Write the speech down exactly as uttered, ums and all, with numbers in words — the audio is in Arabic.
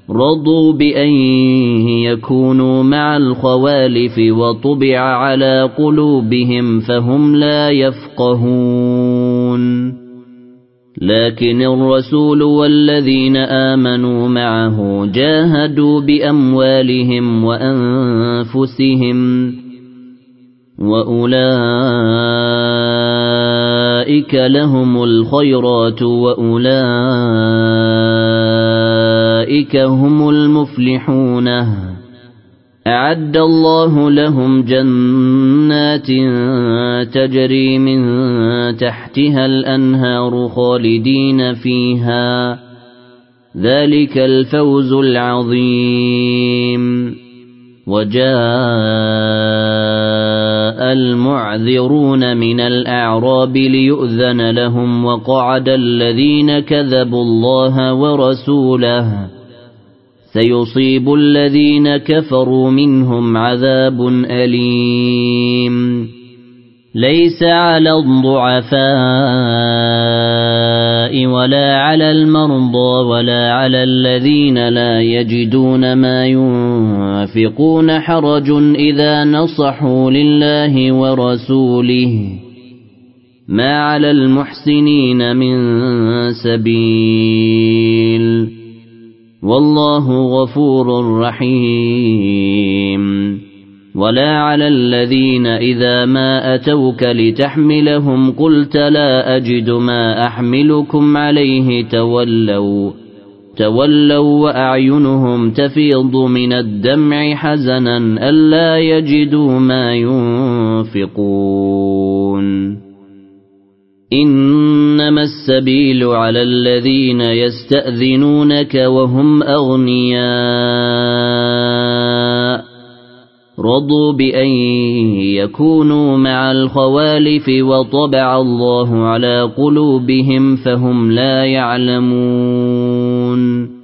رضوا بأن يكونوا مع الخوالف وطبع على قلوبهم فهم لا يفقهون لكن الرسول والذين آمنوا معه جاهدوا بأموالهم وأنفسهم وأولئك لهم الخيرات وأولئك هم المفلحون أعد الله لهم جنات تجري من تحتها الأنهار خالدين فيها ذلك الفوز العظيم وجاء المعذرون من الأعراب ليؤذن لهم وقعد الذين كذبوا الله ورسوله سيصيب الذين كفروا منهم عذاب أليم ليس على الضعفاء ولا على المرضى ولا على الذين لا يجدون ما ينفقون حرج إذا نصحوا لله ورسوله ما على المحسنين من سبيل والله غفور رحيم ولا على الذين إذا ما أتوك لتحملهم قلت لا أجد ما أحملكم عليه تولوا تولوا وأعينهم تفيض من الدمع حزنا ألا يجدوا ما ينفقون إنما السبيل على الذين يستأذنونك وهم أغنياء رضوا بأن يكونوا مع الخوالف وطبع الله على قلوبهم فهم لا يعلمون